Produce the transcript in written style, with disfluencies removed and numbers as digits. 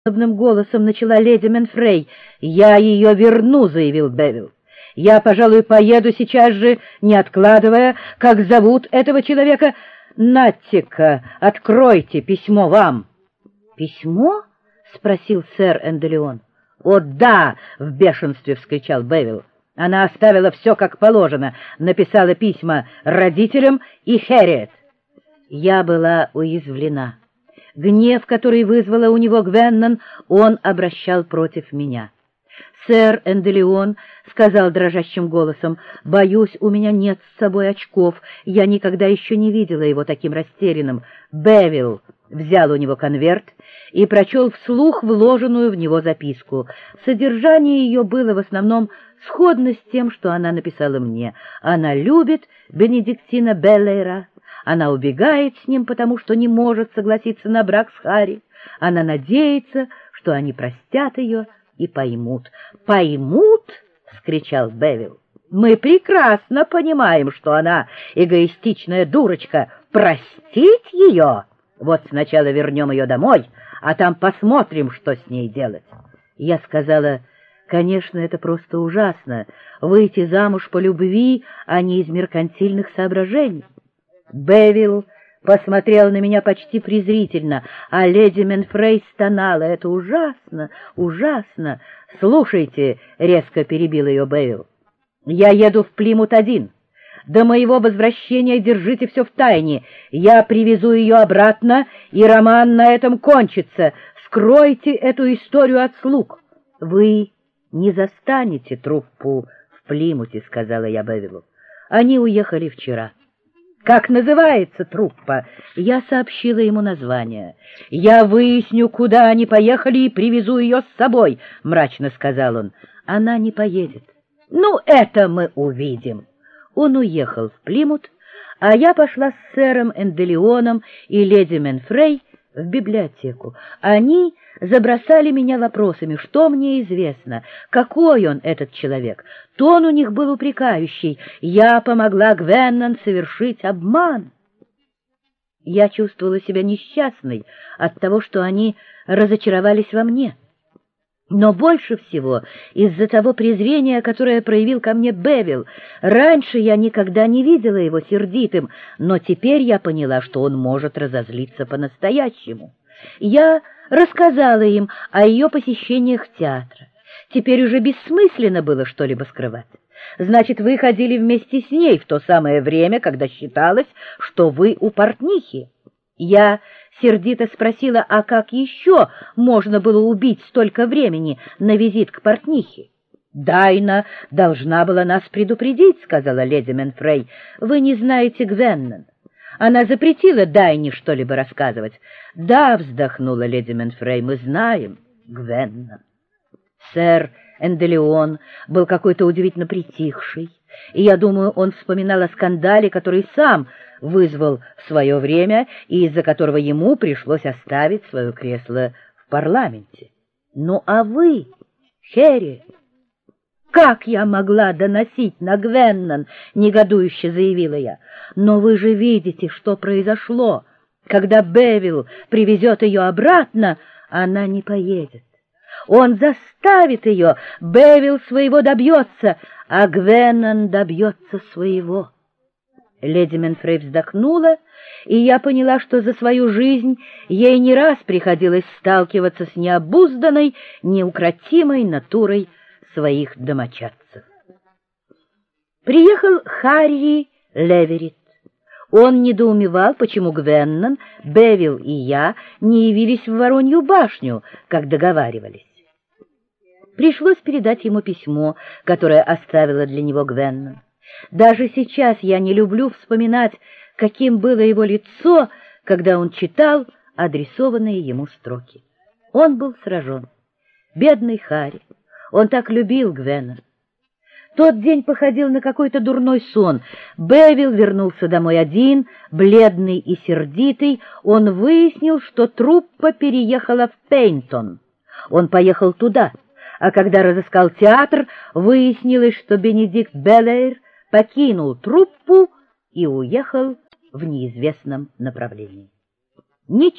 жалобным голосом начала леди Менфрей. «Я ее верну», — заявил Бевил. «Я, пожалуй, поеду сейчас же, не откладывая. Как зовут этого человека? Наттика, откройте, письмо вам». «Письмо?» — спросил сэр Энделеон. «О, да!» — в бешенстве вскричал Бевил. «Она оставила все как положено, написала письма родителям и Хэрриет». Я была уязвлена. Гнев, который вызвала у него Гвеннон, он обращал против меня. «Сэр Энделеон», — сказал дрожащим голосом, — «боюсь, у меня нет с собой очков. Я никогда еще не видела его таким растерянным». Бевил взял у него конверт и прочел вслух вложенную в него записку. Содержание ее было в основном сходно с тем, что она написала мне. Она любит Бенедиктина Беллейра. Она убегает с ним, потому что не может согласиться на брак с Харри. Она надеется, что они простят ее и поймут. «Поймут?» — вскричал Бевил. «Мы прекрасно понимаем, что она эгоистичная дурочка. Простить ее? Вот сначала вернем ее домой, а там посмотрим, что с ней делать». Я сказала: «Конечно, это просто ужасно — выйти замуж по любви, а не из меркантильных соображений». Бевил посмотрел на меня почти презрительно, а леди Менфрей стонала: «Это ужасно, ужасно!» «Слушайте», — резко перебил ее Бевил, — «я еду в Плимут один. До моего возвращения держите все в тайне. Я привезу ее обратно, и роман на этом кончится. Скройте эту историю от слуг». «Вы не застанете труппу в Плимуте», — сказала я Бевилу. «Они уехали вчера». «Как называется труппа?» Я сообщила ему название. «Я выясню, куда они поехали, и привезу ее с собой», — мрачно сказал он. «Она не поедет». «Ну, это мы увидим». Он уехал в Плимут, а я пошла с сэром Энделеоном и леди Менфрей в библиотеку. Они забросали меня вопросами, что мне известно, какой он, этот человек. Тон у них был упрекающий. Я помогла Гвеннон совершить обман. Я чувствовала себя несчастной от того, что они разочаровались во мне. Но больше всего из-за того презрения, которое проявил ко мне Бевил. Раньше я никогда не видела его сердитым, но теперь я поняла, что он может разозлиться по-настоящему. Я рассказала им о ее посещениях театра. Теперь уже бессмысленно было что-либо скрывать. «Значит, вы ходили вместе с ней в то самое время, когда считалось, что вы у портнихи?» Я сердито спросила: «А как еще можно было убить столько времени на визит к портнихе?» «Дайна должна была нас предупредить», — сказала леди Менфрей. «Вы не знаете Гвеннон. Она запретила Дайне что-либо рассказывать». «Да», — вздохнула леди Менфрей, — «мы знаем Гвеннон». Сэр Энделеон был какой-то удивительно притихший, и я думаю, он вспоминал о скандале, который сам вызвал в свое время и из-за которого ему пришлось оставить свое кресло в парламенте. «Ну а вы, Хэрри, как я могла доносить на Гвеннон?» — негодующе заявила я. «Но вы же видите, что произошло. Когда Бевил привезет ее обратно, она не поедет. Он заставит ее, Бевил своего добьется, а Гвеннон добьется своего». Леди Менфрей вздохнула, и я поняла, что за свою жизнь ей не раз приходилось сталкиваться с необузданной, неукротимой натурой своих домочадцев. Приехал Харри Леверит. Он недоумевал, почему Гвеннон, Бевил и я не явились в Воронью башню, как договаривались. Пришлось передать ему письмо, которое оставила для него Гвеннон. Даже сейчас я не люблю вспоминать, каким было его лицо, когда он читал адресованные ему строки. Он был сражен. Бедный Харри. Он так любил Гвеннон. Тот день походил на какой-то дурной сон. Бевил вернулся домой один, бледный и сердитый. Он выяснил, что труппа переехала в Пейнтон. Он поехал туда, а когда разыскал театр, выяснилось, что Бенедикт Беллейр покинул труппу и уехал в неизвестном направлении.